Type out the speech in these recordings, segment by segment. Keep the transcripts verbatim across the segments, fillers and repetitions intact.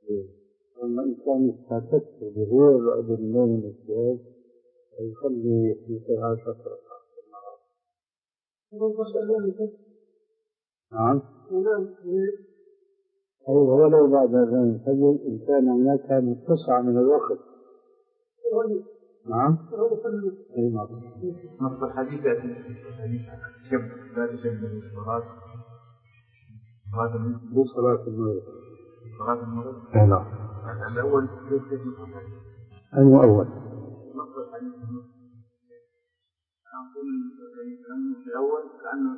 لما الإنسان يستفسر بغير بعد النوم والإجتهاد يخلي يصير عشرة ركعات في النهار. نعم. أو ولو بعد أذان الفجر إن كان هناك متسع من الوقت. نعم. أي نعم. نص الحديث الحديث شبه لا تشبه الصلاة بصلاة المغرب. صلاة المغرب. أي نعم. الأول ليس في أنه أول. نص الحديث أقول كأنه في الأول كأنه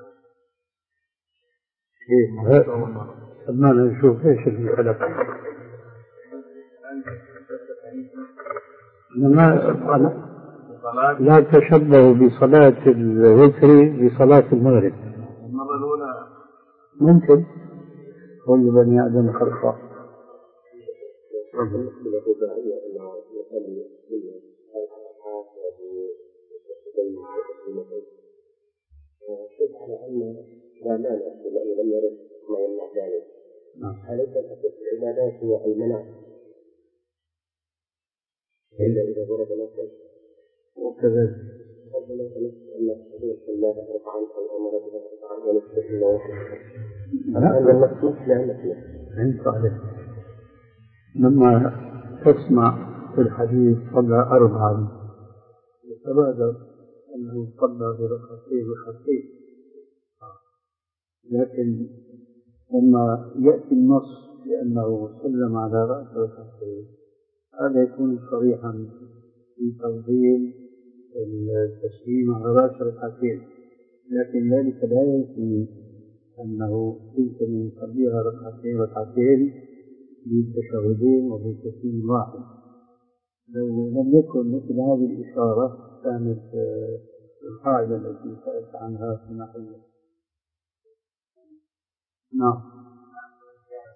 كيف؟ طب ما نشوف إيش العلاقة. ما لا تشبهوا بصلاة الوتر بصلاة المغرب. المرة الأولى ممكن كل بني آدم خلقه. على أن لا مانع لأنه لم يرد ما يمنع ذلك. أليس الأساس العبادات هو المنع إلا إذا ورد نص وكذلك ربنا نص أن الحديث الله رفعا أو أمر بها رفعا ونصف الله أن النص مثله مثله. أنت عليه لما تسمع في الحديث صلى أربعا يتبادر أنه صلى بركعتين ركعتين، لكن لما يأتي النص بأنه سلم على رأس ركعتين هذا يكون صريحا في تفضيل التسليم على رأس ركعتين، لكن ذلك لا يعني أنه يمكن أن يصليها ركعتين ركعتين بالتشهدين وبالتسليم واحد. لو لم يكن مثل هذه الإشارة كانت القاعدة التي سألت عنها في نحو. نعم.